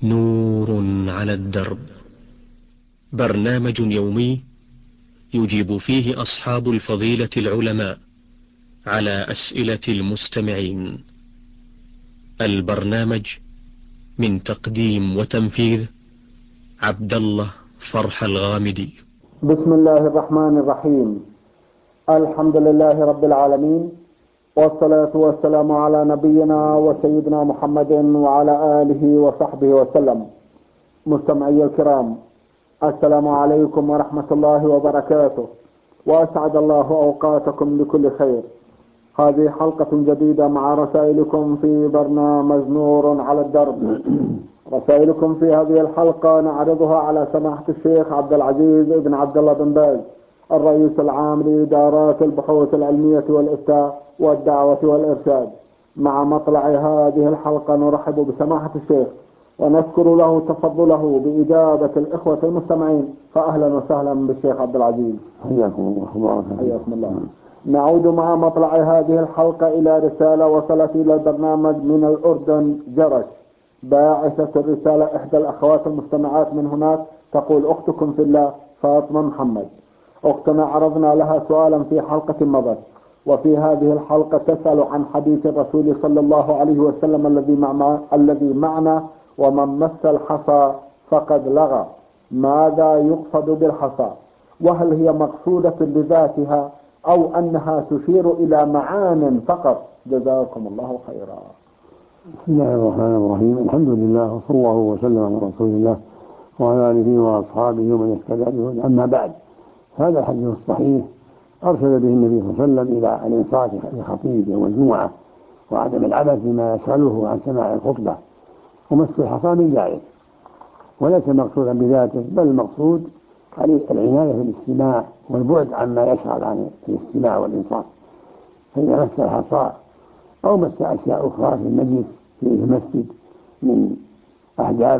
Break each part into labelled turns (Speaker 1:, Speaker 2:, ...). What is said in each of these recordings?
Speaker 1: نور على الدرب، برنامج يومي يجيب فيه أصحاب الفضيلة العلماء على أسئلة المستمعين. البرنامج من تقديم وتنفيذ عبد الله فرح الغامدي.
Speaker 2: بسم الله الرحمن الرحيم. الحمد لله رب العالمين، والصلاة والسلام على نبينا وسيدنا محمد وعلى آله وصحبه وسلم. مستمعي الكرام، السلام عليكم ورحمة الله وبركاته، وأسعد الله أوقاتكم بكل خير. هذه حلقة جديدة مع رسائلكم في برنامج نور على الدرب. رسائلكم في هذه الحلقة نعرضها على سماحة الشيخ عبد العزيز بن عبد الله بن باز، الرئيس العام لإدارات البحوث العلمية والإفتاء والدعوة والإرشاد. مع مطلع هذه الحلقة نرحب بسماحة الشيخ ونشكر له تفضله بإجابة الإخوة المستمعين. فأهلا وسهلا بالشيخ عبد العزيز.
Speaker 3: حياكم الله.
Speaker 2: حياكم الله. نعود مع مطلع هذه الحلقة إلى رسالة وصلت إلى البرنامج من الأردن جرش. باعثة الرسالة إحدى الأخوات المستمعات من هناك، تقول: أختكم في الله فاطمة محمد. أختنا عرضنا لها سؤالا في حلقة مضت، وفي هذه الحلقة تسأل عن حديث الرسول صلى الله عليه وسلم الذي معنا: ومن مس الحصى فقد لغى. ماذا يقصد بالحصى؟ وهل هي مقصودة بذاتها أو أنها تشير إلى معان فقط؟ جزاكم الله خيرا.
Speaker 3: بسم الله الرحمن الرحيم. الحمد لله، وصلى الله وسلم على رسول الله وعلى آله وأصحابه ومن اهتدى بهداه. أما بعد، هذا الحديث الصحيح أرشد به النبي صلى الله عليه وسلم إلى الإنصات لخطيب يوم الجمعة وعدم العبث بما يشغله عن سماع الخطبة، ومس الحصى من ذلك، وليس مقصودا بذاته، بل المقصود العناية في الاستماع والبعد عما يشغل عن الاستماع والإنصات. فإذا مس الحصى أو مس أشياء أخرى في المجلس في المسجد من أحجاب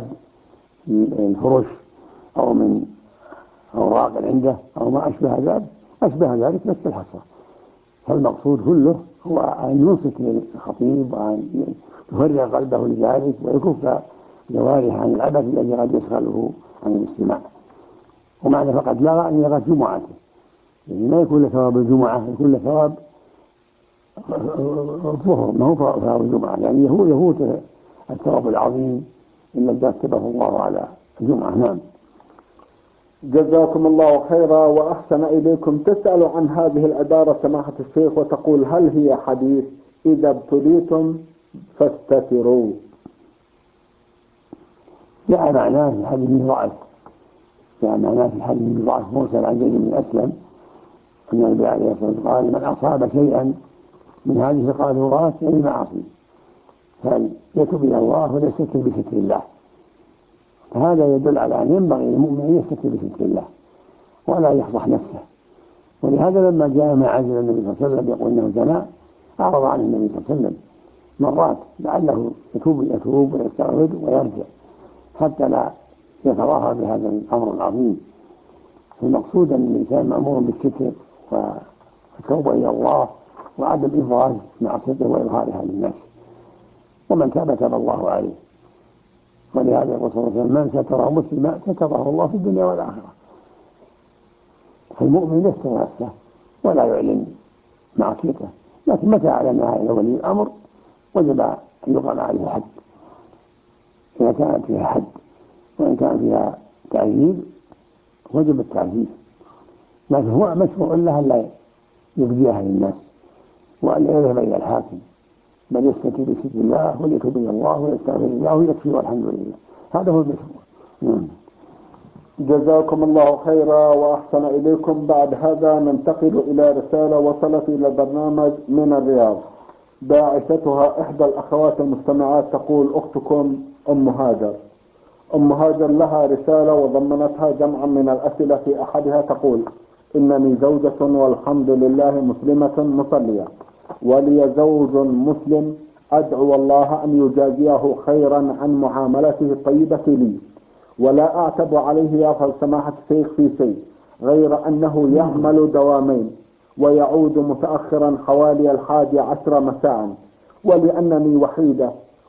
Speaker 3: الفرش أو من أوراق عنده أو ما أشبه ذلك مس الحصى، فالمقصود كله هو أن ينصت للخطيب وأن يفرغ قلبه لذلك ويكف جوارح عن العبث الذي قد يشغله عن الاستماع. ومعنى فقد لغى أن يلغى جمعته، يعني ما يكون له ثواب الجمعة، يكون له ثواب الظهر، ما هو ثواب الجمعة، يعني يفوت الثواب العظيم الذي كتبه الله على الجمعة. نعم.
Speaker 2: جزاكم الله خيرا وأحسن إليكم. تسأل عن هذه العبارة سماحة الشيخ وتقول: هل هي حديث إذا ابتليتم فاستتروا؟
Speaker 3: جاء معناه في الحديث ضعف، مرسل عن زيد بن أسلم أن النبي عليه الصلاة والسلام قال: من أصاب شيئا من هذه القاذورات يعني المعاصي فليتب إلى الله وليستتر بستر الله. فهذا يدل على أن ينبغي للمؤمن أن يستتر بستر الله ولا يفضح نفسه. ولهذا لما جاء ما عزل النبي صلى الله عليه وسلم يقول إنه زنى، أعرض عن النبي صلى الله عليه وسلم مرات لعله يتوب ويستغفر ويرجع حتى لا يتظاهر بهذا الأمر العظيم. المقصود أن الإنسان مأمور بالستر والتوبة إلى الله وعدم إفراج معصيته وإظهارها للناس، ومن تاب تاب الله عليه. ولهذا يقول صلى الله عليه وسلم: من ستر مسلما ستره الله في الدنيا والآخرة. فالمؤمن يستر نفسه ولا يعلن معصيته، لكن متى أعلنها إلى ولي الأمر وجب أن يقام عليه حد إذا كانت فيها حد، وإن كان فيها تعذيب وجب التعذيب، لكن هو مشروع له أن لا يبديها للناس وأن يذهب إلى الحاكم، بل يستتر بستر الله وليتوب إلى الله ويستغفر الله ويكفي والحمد لله. هذا هو المشروع.
Speaker 2: جزاكم الله خيرا وأحسن إليكم. بعد هذا ننتقل إلى رسالة وصلت إلى البرنامج من الرياض. باعثتها إحدى الأخوات المستمعات، تقول: أختكم أم هاجر. أم هاجر لها رسالة وضمنتها جمعا من الأسئلة. في أحدها تقول: إنني زوجة والحمد لله مسلمة مصلية، ولي زوج مسلم، أدعو الله أن يجازيه خيرا عن معاملته الطيبة لي، ولا أعتب عليه يا سماحة الشيخ في شيء، غير أنه يعمل دوامين ويعود متأخرا حوالي 11 مساء، ولأنني وحيدة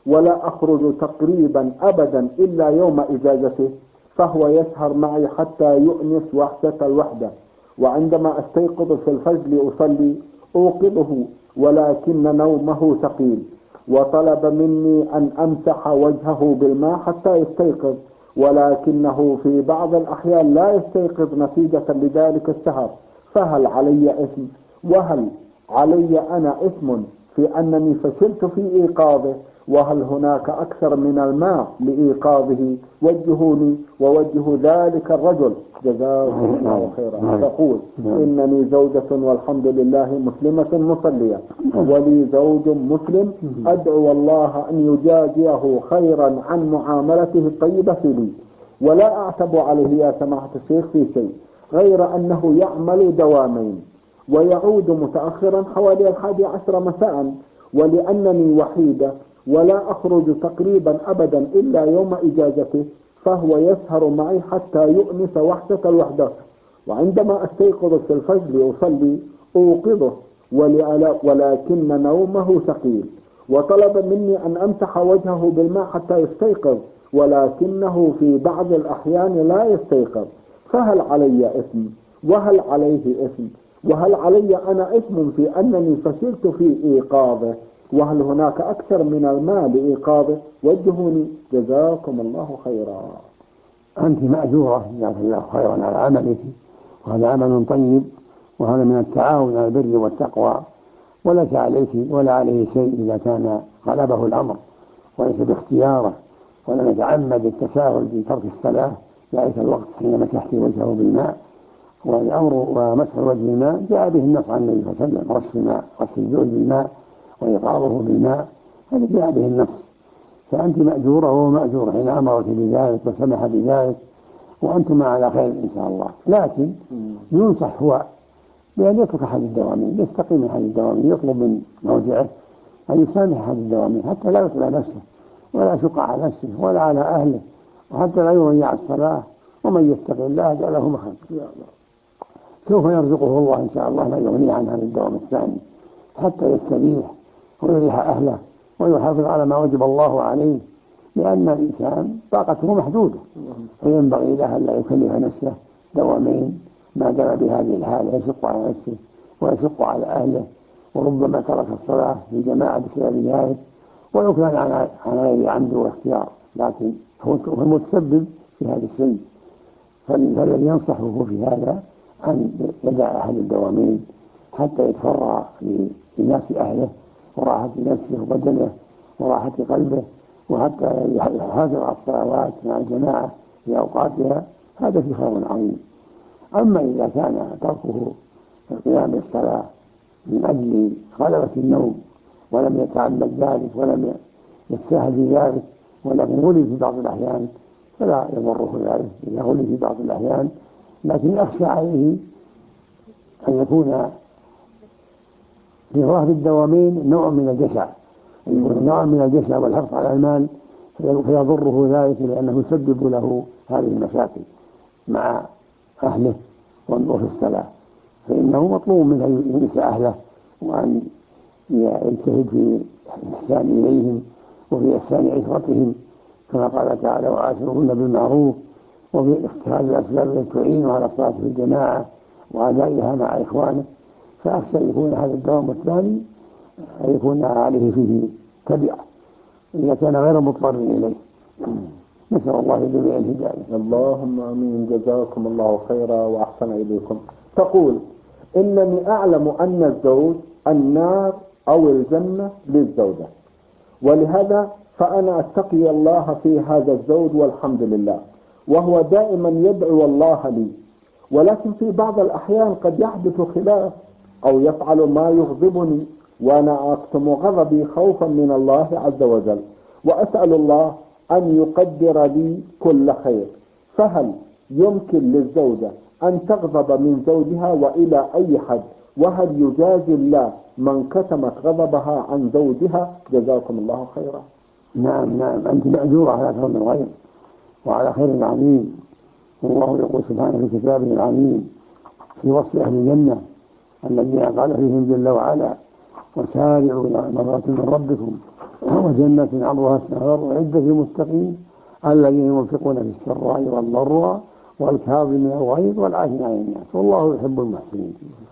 Speaker 2: ولا أخرج تقريبا أبدا إلا يوم إجازته، فهو يسهر معي حتى يؤنس وحشة الوحدة، وعندما أستيقظ في الفجر لأصلي أوقظه ولكن نومه ثقيل، وطلب مني أن أمسح وجهه بالماء حتى يستيقظ، ولكنه في بعض الأحيان لا يستيقظ نتيجة لذلك السهر، فهل علي إثم؟ وهل علي أنا إثم في أنني فشلت في إيقاظه؟ وهل هناك أكثر من الماء لإيقاظه؟ وجهوني ووجه ذلك الرجل جزاه الله خيرا. تقول: إنني زوجة والحمد لله مسلمة مصلية، ولي زوج مسلم، أدعو الله أن يجازيه خيرا عن معاملته الطيبة لي، ولا أعتب عليه يا سماحة الشيخ في شيء، غير أنه يعمل دوامين ويعود متأخرا حوالي 11 مساء، ولأنني وحيدة ولا أخرج تقريبا أبدا إلا يوم إجازته، فهو يسهر معي حتى يؤنس وحشة الوحدة، وعندما أستيقظ في الفجر لأصلي أوقظه ولكن نومه ثقيل، وطلب مني أن أمسح وجهه بالماء حتى يستيقظ، ولكنه في بعض الأحيان لا يستيقظ، فهل علي إثم؟ وهل عليه إثم؟ وهل علي أنا إثم في أنني فشلت في إيقاظه؟ وهل هناك أكثر من الماء لإيقاظه؟ وجهوني جزاكم الله خيرا.
Speaker 3: أنت مأجورة جزاك الله خيرا على عملك، وهذا عمل طيب، وهذا من التعاون على البر والتقوى، وليس عليك ولا عليه شيء إذا كان غلبه الأمر وليس باختياره، ولم يتعمد التساهل في ترك الصلاة ذلك الوقت حين مسحت وجهه بالماء. والأمر ومسح الوجه بالماء جاء به النص عن النبي صلى الله عليه وسلم، رش الماء، رش الزوج بالماء وإيقاظه بالماء، هذا جاء به النص، فأنت مأجورة وهو مأجور حين أمرك بذلك وسمح بذلك، وأنتم على خير إن شاء الله. لكن ينصح هو بأن يترك أحد الدوامين، يستقيم من أحد الدوامين، يطلب من موضعه أن يسامح أحد الدوامين حتى لا يطلع نفسه ولا يشق على نفسه ولا على أهله، وحتى لا يضيع الصلاة، ومن يتق الله جعل له مخرجا، سوف يرزقه الله إن شاء الله ما يغنيه عن هذا الدوام الثاني حتى يستريح ويريح أهله ويحافظ على ما وجب الله عليه، لأن الإنسان طاقته محدودة، فينبغي له ألا يكلف نفسه دوامين ما دام بهذه الحالة، يشق على نفسه ويشق على أهله، وربما ترك الصلاة في جماعة بسبب ذلك، ولو كان عن غير عمد واختيار، لكن هو المتسبب في هذا الشيء. فالذي ينصحه في هذا أن يدع أحد الدوامين حتى يتفرغ لناس أهله وراحة نفسه وبدنه وراحة قلبه، وحتى يحافظ على الصلوات مع الجماعة في أوقاتها، هذا في خير عظيم. أما إذا كان تركه القيام بالصلاة من أجل غلبة النوم ولم يتعمد ذلك ولم يتساهل بذلك، ولكن غلب في بعض الأحيان، فلا يضره ذلك إذا غلب في بعض الأحيان، لكن أخشى عليه أن يكون في ظهر الدوامين نوع من الجشع، نوع من الجشع والحرص على المال، فيضره ذلك لأنه يسبب له هذه المشاكل مع أهله وفي الصلاة، فإنه مطلوب منه أن ينسى أهله وأن يجتهد في الإحسان إليهم وفي إحسان عشرتهم، كما قال تعالى: وعاشروهن بالمعروف، وفي اتخاذ الأسباب التي تعين على الصلاة في الجماعة وأدائها مع إخوانه. فأخشى أن يكون هذا الدوام الثاني أن يكون عليه فيه تبعة إذا كان غير مضطر إليه. نسأل الله لجميع الهداية.
Speaker 2: اللهم آمين. جزاكم الله خيرا وأحسن إليكم. تقول: إنني أعلم أن الزوج النار أو الجنة للزوجة، ولهذا فأنا أتقي الله في هذا الزوج والحمد لله، وهو دائما يدعو الله لي، ولكن في بعض الأحيان قد يحدث خلاف أو يفعل ما يغضبني، وأنا أكتم غضبي خوفا من الله عز وجل، وأسأل الله أن يقدر لي كل خير. فهل يمكن للزوجة أن تغضب من زوجها وإلى أي حد؟ وهل يجازي الله من كتمت غضبها عن زوجها؟ جزاكم الله خيرا.
Speaker 3: نعم، أنت مأجورة على فضل الغير وعلى خير عظيم. والله يقول سبحانه في كتابه العظيم في وصف أهل الجنة الذين قال فيهم جل وعلا: وسارعوا إلى مرضات من ربكم وجنة عرضها السماوات والأرض للمتقين الذين ينفقون في السراء والضراء والكاظمين الغيظ والعافين عن الناس والله يحب المحسنين.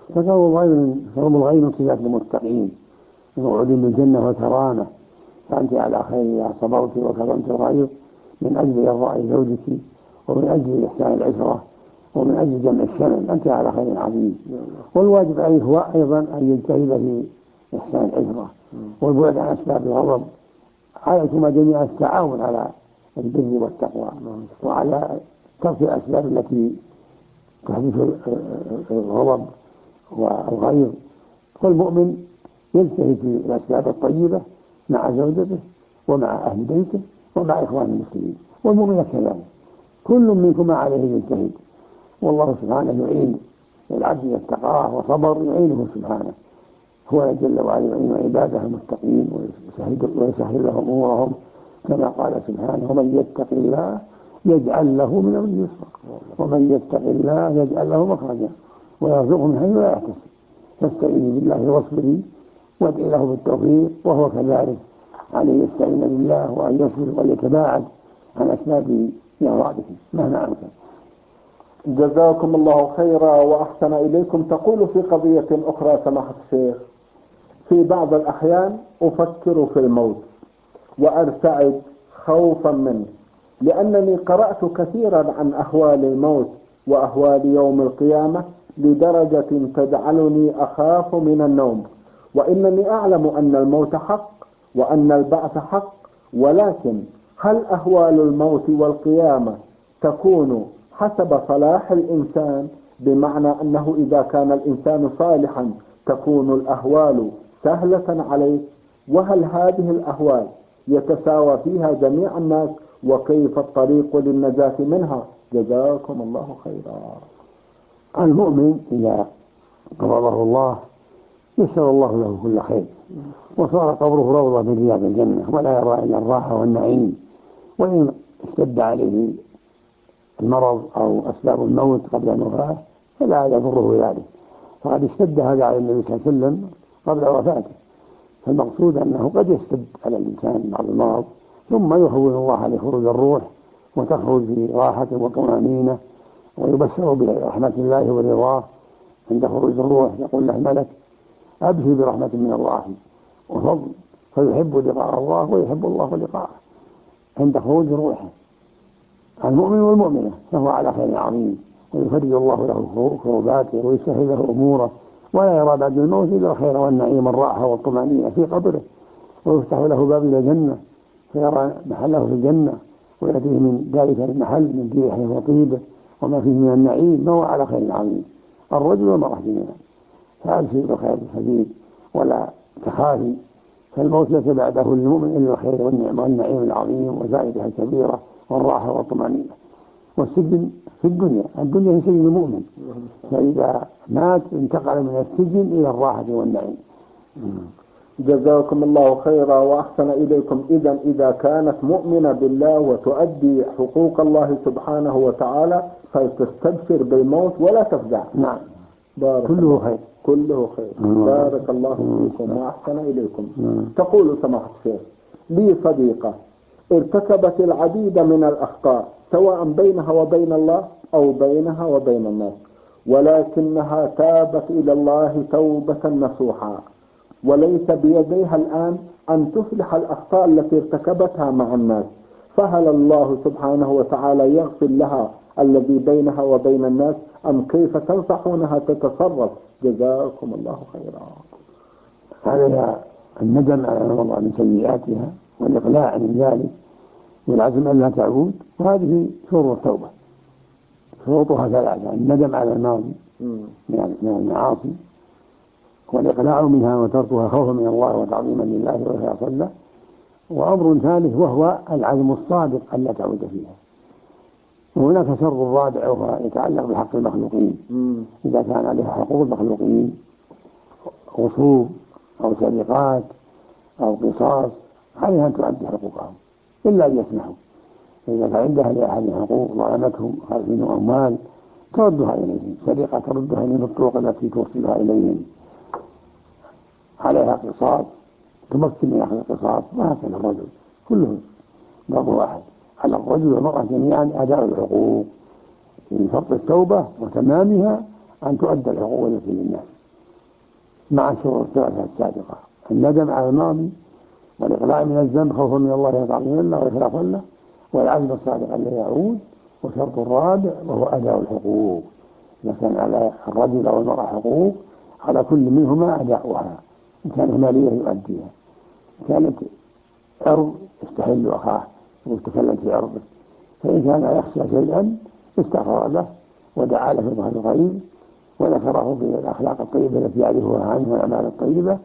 Speaker 3: فكرم الغيظ من صفات المتقين، موعود بالجنة وكرامة، فأنت على خير إذا صبرت وكرمت الغيظ من أجل إرضاء زوجك ومن أجل إحسان العشرة ومن أجل جمع الشمل، أنت على خير عظيم. والواجب عليه هو أيضا أن يجتهد في إحسان العشرة والبعد عن أسباب الغضب، عليكم جميعا التعاون على البر والتقوى وعلى ترك الأسباب التي تحدث الغضب والغيظ. والمؤمن يجتهد في الأسباب الطيبة مع زوجته ومع أهل بيته ومع إخوان المسلمين، والمؤمن كذلك، كل منكما عليه يجتهد، والله سبحانه يعين العبد إذا اتقاه وصبر يعينه سبحانه، هو جل وعلا يعين عباده المتقين ويسهل لهم أمورهم، كما قال سبحانه: ومن يتق الله يجعل له من أمره يسرا ومن يتق الله يجعل له مخرجا ويرزقه من حيث لا يحتسب. فاستعيني بالله واصبري وادعي له بالتوفيق، وهو كذلك عليه يستعين بالله وأن يصبر ويتباعد عن أسباب إغراضه مهما أمكن.
Speaker 2: جزاكم الله خيرا وأحسن إليكم. تقول في قضية أخرى سماحة الشيخ: في بعض الأحيان أفكر في الموت وأرتعد خوفا منه، لأنني قرأت كثيرا عن أهوال الموت وأهوال يوم القيامة لدرجة تجعلني أخاف من النوم، وإنني أعلم أن الموت حق وأن البعث حق، ولكن هل أهوال الموت والقيامة تكون حسب صلاح الإنسان، بمعنى أنه إذا كان الإنسان صالحا تكون الأهوال سهلة عليه، وهل هذه الأهوال يتساوى فيها جميع الناس، وكيف الطريق للنجاة منها؟ جزاكم الله خيرا.
Speaker 3: المؤمن إذا قبضه الله يسر الله له كل خير، وصار قبره روضة من رياض الجنة ولا يرى إلا الراحة والنعيم. وإن اشتد عليه المرض أو أسباب الموت قبل الوفاة فلا يضره ذلك، فقد اشتد هذا على النبي صلى الله عليه وسلم قبل وفاته. فالمقصود أنه قد يشتد على الإنسان بعض المرض ثم يهون الله عليه خروج الروح وتخرج في راحة وطمأنينة، ويبشر برحمة الله ورضاه عند خروج الروح. يقول له ملك: أبشر برحمة من الله وفضل، فيحب لقاء الله ويحب الله لقاءه عند خروج روحه. المؤمن والمؤمنة فهو على خير عظيم، ويفرج الله له كرباته ويسهل له أموره، ولا يرى بعد الموت إلا الخير والنعيم والراحة والطمأنينة في قبره، ويفتح له باب إلى الجنة فيرى محله في الجنة ويأتيه من ذلك المحل من ريحه وطيبه وما فيه من النعيم، ما هو على خير عظيم. الرجل والمرأة جميعا، فأبشر بالخير الحديث ولا تخافي، فالموت ليس بعده للمؤمن إلا الخير والنعيم العظيم وزائدها الكبيرة والراحة والطمأنينة. والسجن في الدنيا هي سجن المؤمن، فإذا مات انتقل من السجن إلى الراحة والنعيم.
Speaker 2: جزاكم الله خيرا وأحسن إليكم. إذا كانت مؤمنة بالله وتؤدي حقوق الله سبحانه وتعالى فلتستبشر بالموت ولا تفزع.
Speaker 3: نعم،
Speaker 2: كله خير، كله خير. بارك الله فيكم وأحسن إليكم. تقول سماحة الشيخ: لي صديقة ارتكبت العديد من الأخطاء سواء بينها وبين الله أو بينها وبين الناس، ولكنها تابت إلى الله توبة نصوحا، وليس بيديها الآن أن تصلح الأخطاء التي ارتكبتها مع الناس، فهل الله سبحانه وتعالى يغفر لها الذي بينها وبين الناس، أم كيف تنصحونها تتصرف؟ جزاكم الله خيرا.
Speaker 3: هذا الندم على ما مضى من سيئاتها والإقلاع عن ذلك والعزم أن لا تعود، وهذه شروط التوبة. شروطها ثلاثة: الندم على الماضي من المعاصي، والإقلاع منها وتركها خوفا من الله وتعظيما لله وإخلاصا له، وأمر ثالث وهو العزم الصادق أن لا تعود فيها. وهناك شر رابع وهو يتعلق بحق المخلوقين، إذا كان عليها حقوق المخلوقين غصوب أو سرقات أو قصاص عليها أن تؤدي حقوقهم إلا أن يسمحوا. إذا كان عندها لأحد حقوق ظلمتهم خالفين أموال تردها إليهم، سرقة تردها إليهم بالطرق التي توصلها إليهم، عليها قصاص تمكن من أخذ القصاص، وهكذا الرجل كلهم ضرب واحد على الرجل والمرأة جميعا أداء الحقوق من شرط التوبة وتمامها أن تؤدى الحقوق التي للناس مع الشروط الثلاثة السابقة: الندم على الماضي، والإقلاع من الذنب خوفا من الله يتعظيم له وإخلاصا له، والعزم الصادق أن لا يعود، وشرط الرابع وهو أداء الحقوق. إذا كان على الرجل أو المرأة حقوق على كل منهما أداؤها، إن كانت مالية يؤديها، إن كانت عرض يستحل أخاه ويتكلم في عرضه، فإن كان يخشى شيئا استغفر له ودعا له في ظهر الغيب وذكره في الأخلاق الطيبة التي يعرفها عنه والأعمال الطيبة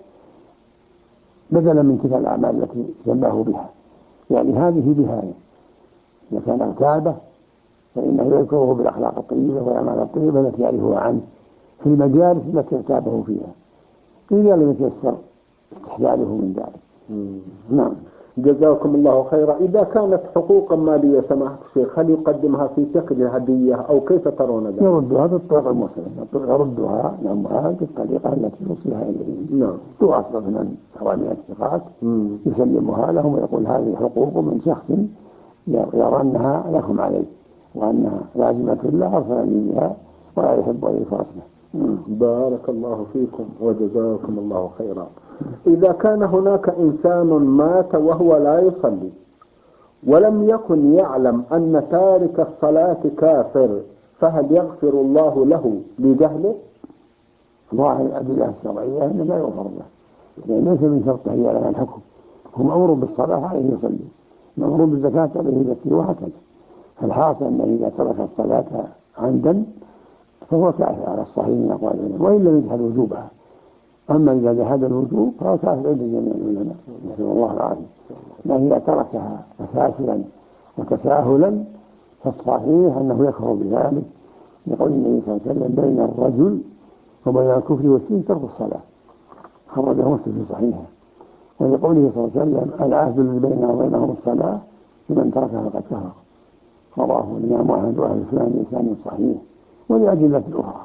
Speaker 3: بدلا من تلك الأعمال التي جنبه بها. يعني هذه بهاية. إذا كان اغتابه فإنه يذكره بالأخلاق الطيبة والأعمال الطيبة التي يعرفها عنه في المجالس التي اغتابه فيها، إذا لم يتيسر استحلاله من ذلك. نعم.
Speaker 2: جزاكم الله خيرا. إذا كانت حقوقا مالية سماحة الشيخ، هل يقدمها في شكل هدية أو كيف ترون ذلك؟
Speaker 3: يردها بالطريقة المسلمة، يردها يومها بالطريقة التي يوصلها إليهم. نعم. تؤصل من حوالي الثقات يسلمها لهم ويقول هذه حقوق من شخص يرى أنها لكم عليه وأنها لازمة له أرسل بها ولا يحب أن يفرس به.
Speaker 2: بارك الله فيكم وجزاكم الله خيرا. إذا كان هناك إنسان مات وهو لا يصلي ولم يكن يعلم أن تارك الصلاة كافر، فهل يغفر الله له لجهله؟
Speaker 3: ظاهر الأدلة الشرعية أنه لا يغفر له، لأن ليس من شرطه يعلم الحكم، هو مأمور بالصلاة عليه يصلي، مأمور بالزكاة عليه يزكي، وهكذا. فالحاصل أنه إذا ترك الصلاة عمدا فهو كافر على الصحيح من أقوال العلماء، وإن لم يجحد وجوبها. أما إذا جحد الوجوب فهو كافر عند جميع العلماء، نسأل الله العافية. لكن إذا تركها تكاسلا وتساهلا فالصحيح أنه يكفر بذلك، يقول النبي صلى الله عليه وسلم بين الرجل وبين الكفر والشرك ترك الصلاة، خرجه مسلم في صحيحه. ولقوله صلى الله عليه وسلم العهد الذي بيننا وبينهم الصلاة لمن تركها فقد كفر، رواه الإمام أحمد وأهل السنن بإسناد صحيح. ولأدلة أخرى،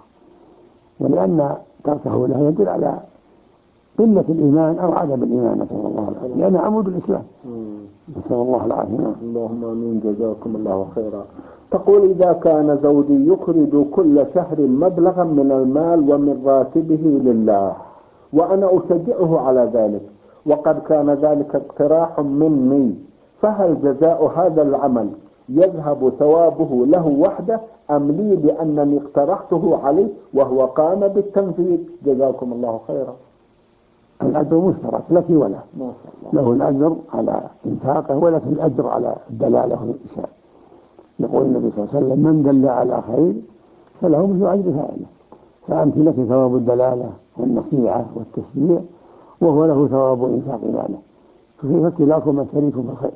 Speaker 3: ولأن تركه له يدل على قلة الإيمان أو عدم الإيمان، نسأل الله العافية، لأنه عمود الإسلام، نسأل الله العافية.
Speaker 2: اللهم آمين. جزاكم الله خيرا. تقول إذا كان زوجي يخرج كل شهر مبلغا من المال ومن راتبه لله وأنا أشجعه على ذلك، وقد كان ذلك اقتراح مني، فهل جزاء هذا العمل يذهب ثوابه له وحده أم لي لأنني اقترحته عليه وهو قام بالتنفيذ؟ جزاكم الله خيرا.
Speaker 3: الأجر مشترك لك وله، له الأجر على إنفاقه ولك الأجر على الدلالة والإرشاد. يقول النبي صلى الله عليه وسلم من دل على خير فله مثل أجر فاعله، فأنت لك ثواب الدلالة والنصيحة والتشجيع وهو له ثواب إنفاق ماله، فكيف كلاكما شريك في الخير.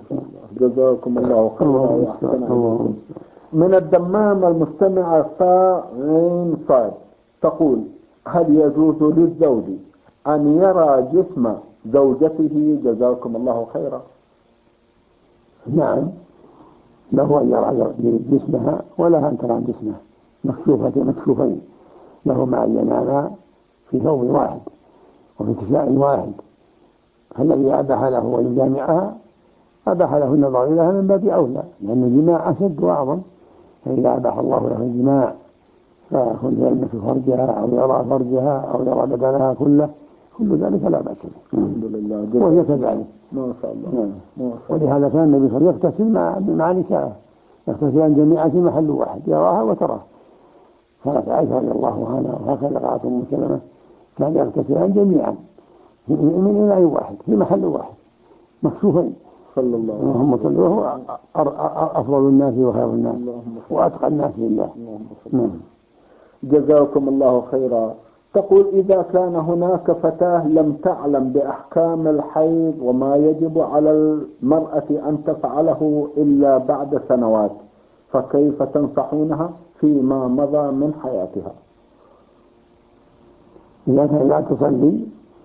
Speaker 2: جزاكم الله خيرا. من الدمام المستمعة صاغين صاد تقول هل يجوز للزوج أن يرى جسم زوجته؟ جزاكم الله خيرا.
Speaker 3: نعم، له أن يرى جسمها ولها أن ترى جسمها مكشوفين، لهما أن يناما في ثوب واحد وفي كساء واحد، فالذي أباح له أن يجامعها أباح له النظر إليها من باب أولى، لأن الجماع أشد وأعظم. فإذا أباح الله له الجماع فيكون يلمس فرجها أو يرى فرجها أو يرى بدنها كله، كل ذلك لا بأس به،
Speaker 2: الحمد لله.
Speaker 3: وهي كذلك
Speaker 2: ما شاء الله.
Speaker 3: ولهذا كان النبي صلى الله عليه وسلم يغتسل مع نسائه، يغتسلان جميعا في محل واحد يراها وتراه. قالت عائشة رضي الله عنها وهكذا قالت أم سلمة كان يغتسلان جميعا من إناء واحد في محل واحد مكشوفين،
Speaker 2: صلى الله عليه
Speaker 3: اللهم صل وهو أفضل الناس وخير الناس وأتقى الناس لله.
Speaker 2: جزاكم الله خيرا. تقول إذا كان هناك فتاة لم تعلم بأحكام الحيض وما يجب على المرأة أن تفعله إلا بعد سنوات، فكيف تنصحونها فيما مضى من حياتها؟
Speaker 3: إذا كان لا تصلي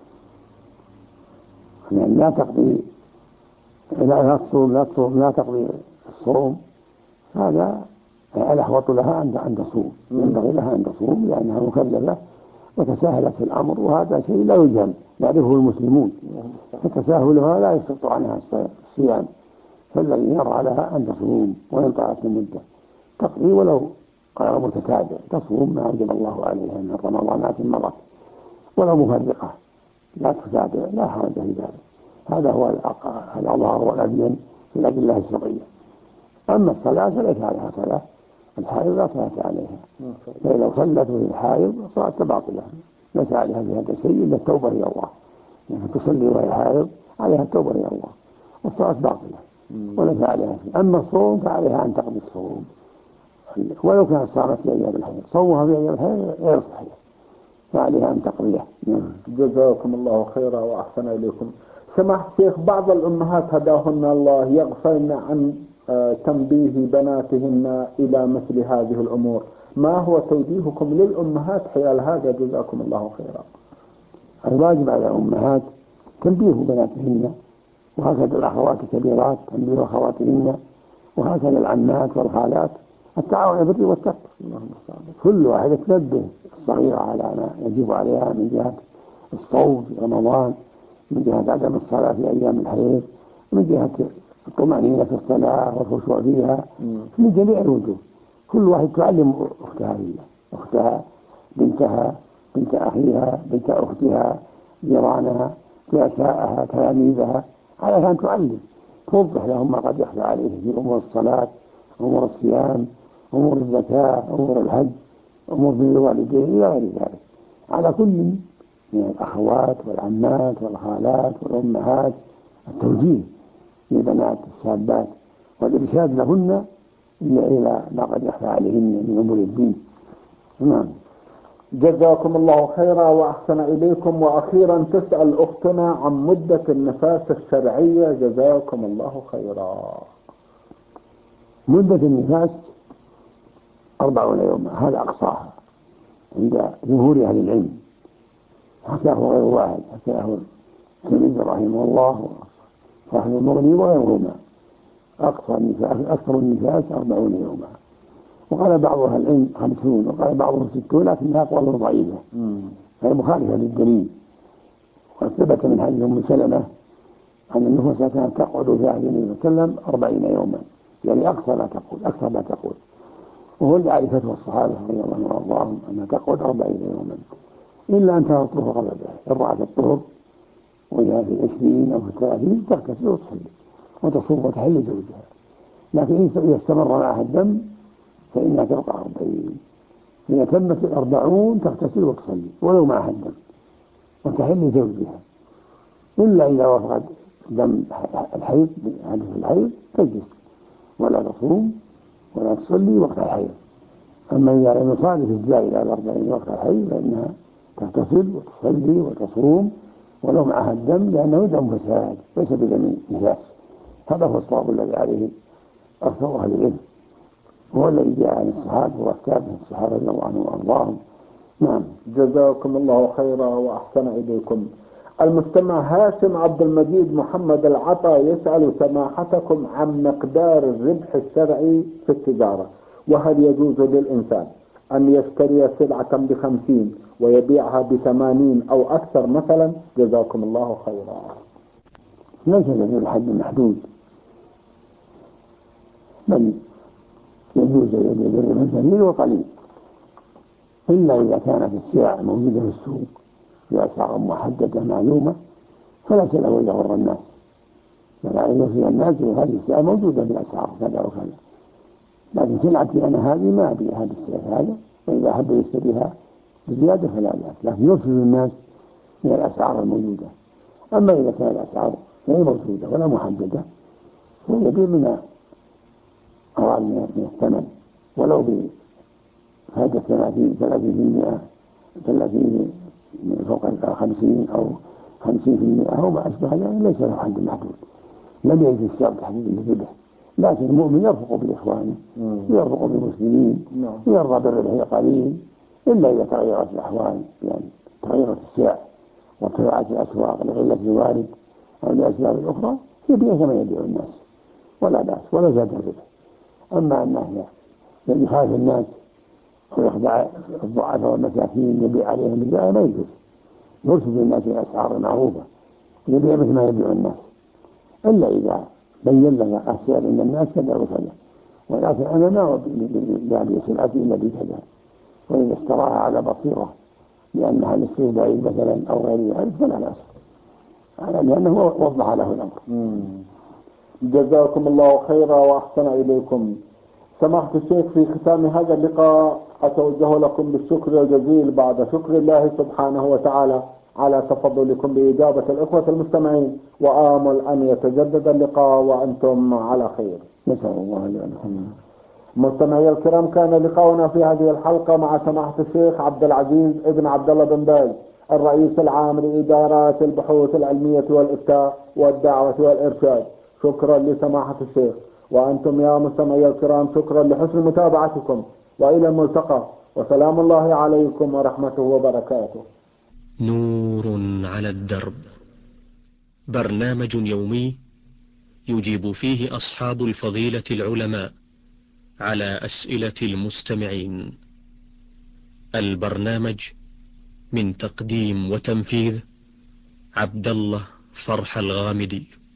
Speaker 3: يعني لا تقضي لا تصوم لا تقضي الصوم، هذا الأحوط لها أن تصوم، ينبغي لها أن تصوم لأنها مكلفة وتساهلت في الأمر، وهذا شيء لا يلزم يعرفه المسلمون، فتساهلها لا يسقط عنها الصيام، فالذي يرى لها أن تصوم وإن طالت المدة تقضي ولو غير متتابع، تصوم ما أوجب الله عليها من رمضانات مرت، ولو مفرقة لا تتابع لا حرج في ذلك. هذا هو الأظهر والأبين في الأدلة الشرعية. أما الصلاة فليس عليها صلاة، الحائض لا صلاة عليها، فإذا لو صلت وهي حائض صلاة باطلة، ليس عليها بهذا الشيء إلا التوبة إلى الله، يعني تصلي وهي حائض عليها التوبة إلى الله، والصلاة باطلة وليس عليها شيء. أما الصوم فعليها أن تقضي الصوم ولو كانت صامت في أيام الحيض، صومها في أيام الحيض غير صحيح، فعليها أن تقضيه.
Speaker 2: جزاكم الله خيرا وأحسن إليكم. سماحة الشيخ، بعض الأمهات هداهن الله يغفلن عن تنبيه بناتهن إلى مثل هذه الأمور، ما هو توجيهكم للأمهات حيال هذا؟ جزاكم الله خيرا.
Speaker 3: الواجب على الأمهات تنبيه بناتهن، وهكذا الأخوات الكبيرات تنبيه أخواتهن، وهكذا العمات والخالات، التعاون على البر والتقوى. كل واحدة تنبه الصغيرة على ما يجب عليها من جهة الصوم في رمضان، من جهة عدم الصلاة في أيام الحيض، من جهة الطمأنينة في الصلاة والخشوع فيها، من جميع الوجوه. كل واحد تعلم أختها بنتها، بنت أخيها، بنت أختها، جيرانها، رؤساءها، تلاميذها، على أن تعلم، توضح لهم ما قد يخفى عليه في أمور الصلاة، أمور الصيام، أمور الزكاة، أمور الحج، أمور بر الوالدين إلى غير ذلك. على كل من الأخوات والعمات والخالات والأمهات التوجيه للبنات الشابات والإرشاد لهن إلى ما قد يخفى عليهن من أمور الدين. نعم.
Speaker 2: جزاكم الله خيرا وأحسن إليكم. وأخيرا تسأل أختنا عن مدة النفاس الشرعية، جزاكم الله خيرا.
Speaker 3: مدة النفاس 40 يوما، هذا أقصاها عند جمهور أهل العلم، حكاه غير واحد، حكاه الترمذي رحمه الله وصاحب المغني وغيرهما. أكثر النفاس 40 يوما، وقال بعض أهل العلم 50، وقال بعضهم 60، لكنها أقوال ضعيفة هي مخالفة للدليل. وثبت من حديث أم سلمة أن النفوس كانت تقعد في عهد النبي صلى الله عليه وسلم 40 يوما، يعني أكثر ما تقول، وهو اللي عليه فتوى الصحابة رضي الله عنهم وأرضاهم أنها تقعد 40 يوما، إلا أن ترى الطهر قبل ذلك. إن رأت الطهر وإذا في 20 أو في 30 تغتسل وتصلي وتصوم وتحل زوجها. لكن إذا استمر معها الدم فإنها تبقى 40. إذا تمت 40 تغتسل وتصلي ولو معها الدم وتحل زوجها، إلا إذا وفقت دم الحيض، حدث الحيض، تجلس ولا تصوم ولا تصلي وقت الحيض. أما إذا لم يصادف الزائد على 40 وقت الحيض فإنها تغتسل وتصلي وتصوم ولو معها الدم، لأنه دم فساد ليس بدم نفاس. هذا هو الصواب الذي عليه أكثر أهل العلم، هو الذي جاء عن الصحابة وأفتى به الصحابة رضي الله عنهم وأرضاهم. نعم.
Speaker 2: جزاكم الله خيرا وأحسن إليكم. المستمع هاشم عبد المجيد محمد العطا يسأل سماحتكم عن مقدار الربح الشرعي في التجارة، وهل يجوز للإنسان أن يشتري سلعة ب50 ويبيعها ب80 أو أكثر مثلا؟ جزاكم الله خيرا.
Speaker 3: ليس له حد محدود، بل يجوز الربح كثير وقليل، إلا إذا كانت السلع موجودة في السوق بأسعار محددة معلومة فليس له أن يغر الناس، فلا يغفي الناس هذه السلع موجودة بأسعار كذا وكذا، لكن سلعتي أنا هذه ما أبيعها بالسعر هذا، وإذا أحب يشتريها بزيادة فلا بأس، لكن يغفي الناس من الأسعار الموجودة. أما إذا كان الأسعار غير موجودة ولا محددة فيبيع من أراد من الثمن ولو بهذا 30 من فوق 50 أو 50% أو ما أشبه ذلك، ليس له حد محدود، لم يجد الشرع تحديد الربح. لكن المؤمن يرفق بإخوانه، يرفق بالمسلمين، يرضى بالربح قليل، إلا إذا تغيرت الأحوال، يعني تغيرت السلع وارتفعت الأسواق لقلة الوارد أو لأسباب أخرى يبيع كما يبيع الناس ولا بأس ولا زاد الربح. أما أنه يخالف الناس ويخدع الضعفاء والمساكين يبيع عليهم بالبيع ما يجوز، يرشد الناس إلى الأسعار معروفة ويبيع مثل ما يبيع الناس، إلا إذا بين لنا أشياء أن الناس كذا وكذا، ولكن أنا ما أبيع سلعتي إلا بكذا، وإذا اشتراها على بصيرة لأنها للسوق بعيد مثلا أو غير ذلك فلا بأس، لأنه وضح له الأمر.
Speaker 2: جزاكم الله خيرا وأحسن إليكم. سماحة الشيخ، في ختام هذا اللقاء أتوجه لكم بالشكر الجزيل بعد شكر الله سبحانه وتعالى على تفضلكم بإجابة الإخوة المستمعين، وآمل أن يتجدد اللقاء وأنتم على خير.
Speaker 3: نسأل الله لكم.
Speaker 2: مستمعي الكرام، كان لقاؤنا في هذه الحلقة مع سماحة الشيخ عبد العزيز ابن عبد الله بن باز، الرئيس العام لإدارات البحوث العلمية والإفتاء والدعوة والإرشاد. شكرا لسماحة الشيخ، وأنتم يا مستمعي الكرام شكرا لحسن متابعتكم، وإلى الملتقى، وسلام الله عليكم ورحمته وبركاته.
Speaker 1: نور على الدرب، برنامج يومي يجيب فيه أصحاب الفضيلة العلماء على أسئلة المستمعين. البرنامج من تقديم وتنفيذ عبد الله فرح الغامدي.